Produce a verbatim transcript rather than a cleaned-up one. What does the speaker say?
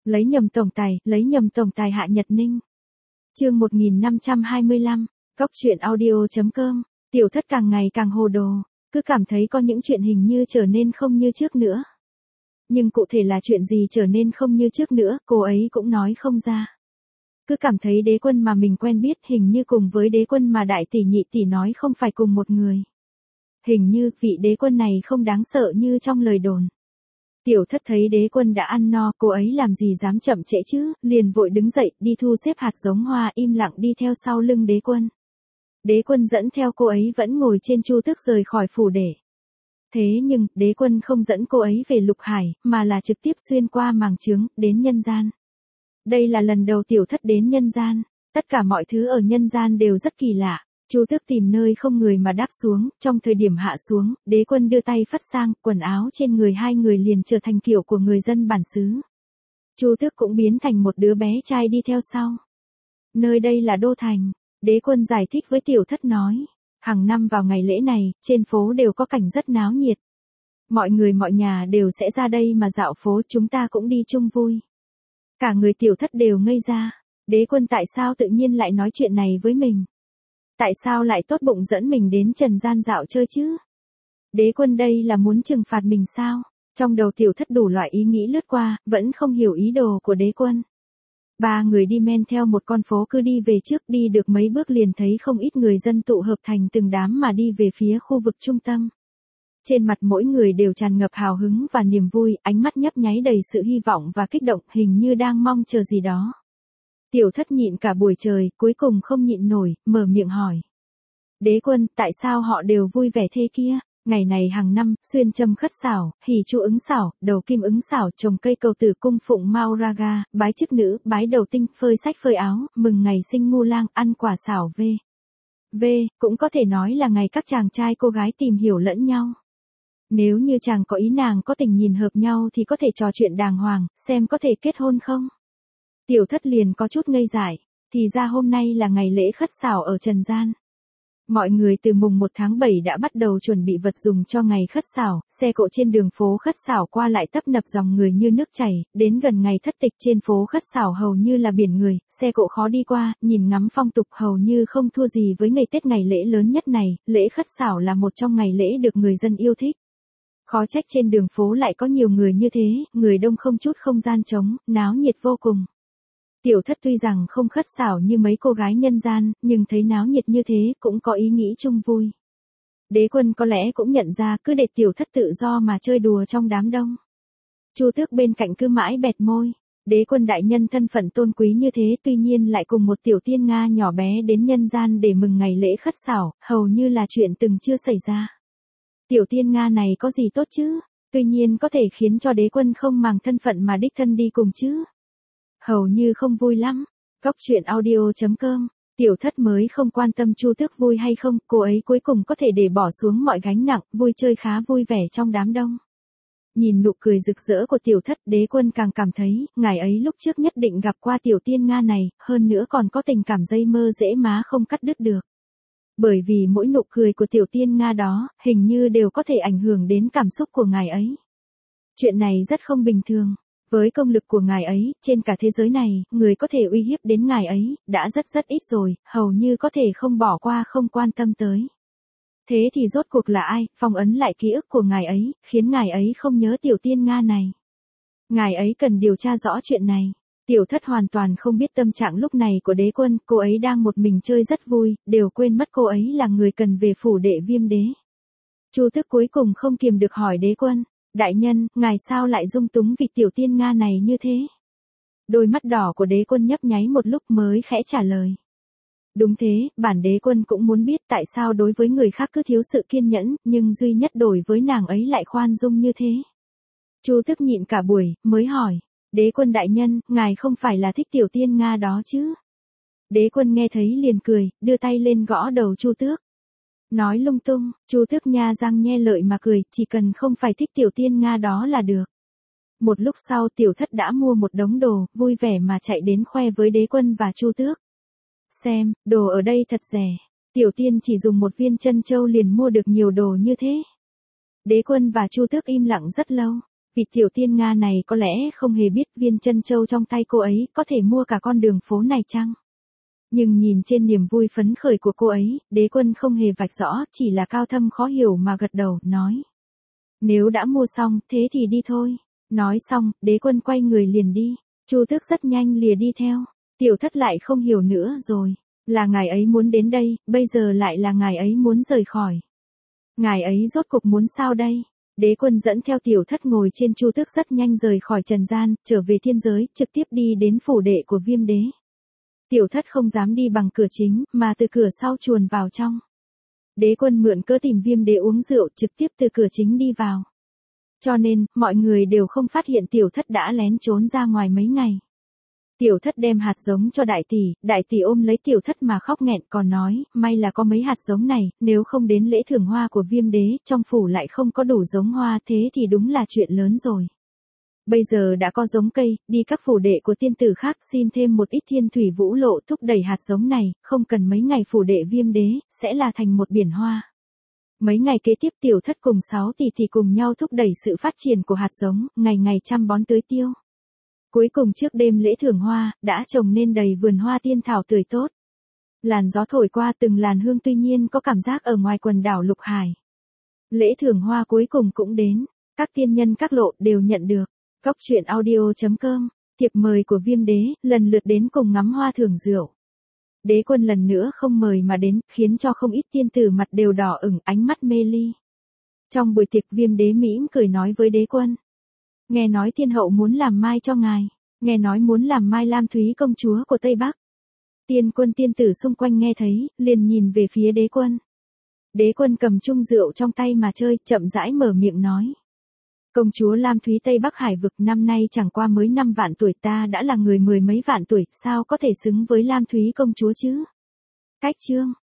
Lấy nhầm tổng tài, lấy nhầm tổng tài Hạ Nhật Ninh. Chương một nghìn năm trăm hai mươi lăm, Cóc truyện audio chấm com. Tiểu Thất càng ngày càng hồ đồ, cứ cảm thấy có những chuyện hình như trở nên không như trước nữa. Nhưng cụ thể là chuyện gì trở nên không như trước nữa, cô ấy cũng nói không ra. Cứ cảm thấy Đế Quân mà mình quen biết hình như cùng với Đế Quân mà đại tỷ nhị tỷ nói không phải cùng một người. Hình như vị Đế Quân này không đáng sợ như trong lời đồn. Tiểu Thất thấy Đế Quân đã ăn no, cô ấy làm gì dám chậm trễ chứ, liền vội đứng dậy, đi thu xếp hạt giống hoa, im lặng đi theo sau lưng Đế Quân. Đế Quân dẫn theo cô ấy vẫn ngồi trên chu tước rời khỏi phủ để. Thế nhưng, Đế Quân không dẫn cô ấy về Lục Hải, mà là trực tiếp xuyên qua màng trướng, đến nhân gian. Đây là lần đầu Tiểu Thất đến nhân gian, tất cả mọi thứ ở nhân gian đều rất kỳ lạ. Chu tước tìm nơi không người mà đáp xuống, trong thời điểm hạ xuống, Đế Quân đưa tay phất sang, quần áo trên người hai người liền trở thành kiểu của người dân bản xứ. Chu tước cũng biến thành một đứa bé trai đi theo sau. Nơi đây là Đô Thành, Đế Quân giải thích với Tiểu Thất nói. Hàng năm vào ngày lễ này, trên phố đều có cảnh rất náo nhiệt. Mọi người mọi nhà đều sẽ ra đây mà dạo phố, chúng ta cũng đi chung vui. Cả người Tiểu Thất đều ngây ra. Đế Quân tại sao tự nhiên lại nói chuyện này với mình? Tại sao lại tốt bụng dẫn mình đến trần gian dạo chơi chứ? Đế Quân đây là muốn trừng phạt mình sao? Trong đầu Tiểu Thất đủ loại ý nghĩ lướt qua, vẫn không hiểu ý đồ của Đế Quân. Ba người đi men theo một con phố, cứ đi về trước, đi được mấy bước liền thấy không ít người dân tụ hợp thành từng đám mà đi về phía khu vực trung tâm. Trên mặt mỗi người đều tràn ngập hào hứng và niềm vui, ánh mắt nhấp nháy đầy sự hy vọng và kích động, hình như đang mong chờ gì đó. Tiểu Thất nhịn cả buổi trời, cuối cùng không nhịn nổi, mở miệng hỏi. Đế Quân, tại sao họ đều vui vẻ thế kia? Ngày này hàng năm, xuyên châm khất xảo, hỷ chu ứng xảo, đầu kim ứng xảo, trồng cây cầu tử, cung phụng Mao Raga, bái chức nữ, bái đầu tinh, phơi sách phơi áo, mừng ngày sinh ngu lang, ăn quả xảo v. V, cũng có thể nói là ngày các chàng trai cô gái tìm hiểu lẫn nhau. Nếu như chàng có ý nàng có tình nhìn hợp nhau thì có thể trò chuyện đàng hoàng, xem có thể kết hôn không? Tiểu Thất liền có chút ngây dại, thì ra hôm nay là ngày lễ khất xảo ở trần gian. Mọi người từ mùng một tháng bảy đã bắt đầu chuẩn bị vật dùng cho ngày khất xảo, xe cộ trên đường phố khất xảo qua lại tấp nập dòng người như nước chảy, đến gần ngày thất tịch trên phố khất xảo hầu như là biển người, xe cộ khó đi qua, nhìn ngắm phong tục hầu như không thua gì với ngày Tết ngày lễ lớn nhất này, lễ khất xảo là một trong ngày lễ được người dân yêu thích. Khó trách trên đường phố lại có nhiều người như thế, người đông không chút không gian trống, náo nhiệt vô cùng. Tiểu Thất tuy rằng không khất xảo như mấy cô gái nhân gian, nhưng thấy náo nhiệt như thế cũng có ý nghĩ chung vui. Đế Quân có lẽ cũng nhận ra, cứ để Tiểu Thất tự do mà chơi đùa trong đám đông. Chu tước bên cạnh cứ mãi bẹt môi. Đế Quân đại nhân thân phận tôn quý như thế, tuy nhiên lại cùng một tiểu tiên Nga nhỏ bé đến nhân gian để mừng ngày lễ khất xảo, hầu như là chuyện từng chưa xảy ra. Tiểu tiên Nga này có gì tốt chứ? Tuy nhiên có thể khiến cho Đế Quân không màng thân phận mà đích thân đi cùng chứ? Hầu như không vui lắm. Cóc truyện audio chấm com. Tiểu Thất mới không quan tâm Chu tước vui hay không, cô ấy cuối cùng có thể để bỏ xuống mọi gánh nặng, vui chơi khá vui vẻ trong đám đông. Nhìn nụ cười rực rỡ của Tiểu Thất, Đế Quân càng cảm thấy, ngài ấy lúc trước nhất định gặp qua tiểu tiên Nga này, hơn nữa còn có tình cảm dây mơ dễ má không cắt đứt được. Bởi vì mỗi nụ cười của tiểu tiên Nga đó, hình như đều có thể ảnh hưởng đến cảm xúc của ngài ấy. Chuyện này rất không bình thường. Với công lực của ngài ấy, trên cả thế giới này, người có thể uy hiếp đến ngài ấy, đã rất rất ít rồi, hầu như có thể không bỏ qua không quan tâm tới. Thế thì rốt cuộc là ai, phong ấn lại ký ức của ngài ấy, khiến ngài ấy không nhớ tiểu tiên Nga này? Ngài ấy cần điều tra rõ chuyện này. Tiểu Thất hoàn toàn không biết tâm trạng lúc này của Đế Quân, cô ấy đang một mình chơi rất vui, đều quên mất cô ấy là người cần về phủ đệ Viêm Đế. Chu tước cuối cùng không kiềm được hỏi Đế Quân. Đại nhân, ngài sao lại dung túng vì tiểu tiên Nga này như thế? Đôi mắt đỏ của Đế Quân nhấp nháy một lúc mới khẽ trả lời. Đúng thế, bản Đế Quân cũng muốn biết tại sao đối với người khác cứ thiếu sự kiên nhẫn, nhưng duy nhất đối với nàng ấy lại khoan dung như thế. Chu tước nhịn cả buổi, mới hỏi. Đế Quân đại nhân, ngài không phải là thích tiểu tiên Nga đó chứ? Đế Quân nghe thấy liền cười, đưa tay lên gõ đầu Chu tước. Nói lung tung, Chu tước nha răng nhe lợi mà cười, chỉ cần không phải thích tiểu tiên Nga đó là được. Một lúc sau Tiểu Thất đã mua một đống đồ, vui vẻ mà chạy đến khoe với Đế Quân và Chu tước. Xem, đồ ở đây thật rẻ. Tiểu tiên chỉ dùng một viên chân châu liền mua được nhiều đồ như thế. Đế Quân và Chu tước im lặng rất lâu. Vị tiểu tiên Nga này có lẽ không hề biết viên chân châu trong tay cô ấy có thể mua cả con đường phố này chăng? Nhưng nhìn trên niềm vui phấn khởi của cô ấy, Đế Quân không hề vạch rõ, chỉ là cao thâm khó hiểu mà gật đầu, nói. Nếu đã mua xong, thế thì đi thôi. Nói xong, Đế Quân quay người liền đi. Chu Tước rất nhanh lìa đi theo. Tiểu Thất lại không hiểu nữa rồi. Là ngài ấy muốn đến đây, bây giờ lại là ngài ấy muốn rời khỏi. Ngài ấy rốt cục muốn sao đây? Đế Quân dẫn theo Tiểu Thất ngồi trên Chu Tước rất nhanh rời khỏi trần gian, trở về thiên giới, trực tiếp đi đến phủ đệ của Viêm Đế. Tiểu Thất không dám đi bằng cửa chính, mà từ cửa sau chuồn vào trong. Đế Quân mượn cớ tìm Viêm Đế uống rượu, trực tiếp từ cửa chính đi vào. Cho nên, mọi người đều không phát hiện Tiểu Thất đã lén trốn ra ngoài mấy ngày. Tiểu Thất đem hạt giống cho đại tỷ, đại tỷ ôm lấy Tiểu Thất mà khóc nghẹn, còn nói, may là có mấy hạt giống này, nếu không đến lễ thưởng hoa của Viêm Đế, trong phủ lại không có đủ giống hoa, thế thì đúng là chuyện lớn rồi. Bây giờ đã có giống cây, đi các phủ đệ của tiên tử khác xin thêm một ít thiên thủy vũ lộ thúc đẩy hạt giống này, không cần mấy ngày phủ đệ Viêm Đế, sẽ là thành một biển hoa. Mấy ngày kế tiếp Tiểu Thất cùng sáu tỷ tỷ cùng nhau thúc đẩy sự phát triển của hạt giống, ngày ngày chăm bón tưới tiêu. Cuối cùng trước đêm lễ thưởng hoa, đã trồng nên đầy vườn hoa tiên thảo tươi tốt. Làn gió thổi qua từng làn hương tuy nhiên có cảm giác ở ngoài quần đảo Lục Hải. Lễ thưởng hoa cuối cùng cũng đến, các tiên nhân các lộ đều nhận được. Cóc truyện audio chấm com, thiệp mời của Viêm Đế, lần lượt đến cùng ngắm hoa thưởng rượu. Đế Quân lần nữa không mời mà đến, khiến cho không ít tiên tử mặt đều đỏ ửng, ánh mắt mê ly. Trong buổi tiệc Viêm Đế mỉm cười nói với Đế Quân. Nghe nói thiên hậu muốn làm mai cho ngài, nghe nói muốn làm mai Lam Thúy công chúa của Tây Bắc. Tiên quân tiên tử xung quanh nghe thấy, liền nhìn về phía Đế Quân. Đế Quân cầm chung rượu trong tay mà chơi, chậm rãi mở miệng nói. Công chúa Lam Thúy Tây Bắc Hải vực năm nay chẳng qua mới năm vạn tuổi, ta đã là người mười mấy vạn tuổi, sao có thể xứng với Lam Thúy công chúa chứ? Cách chương,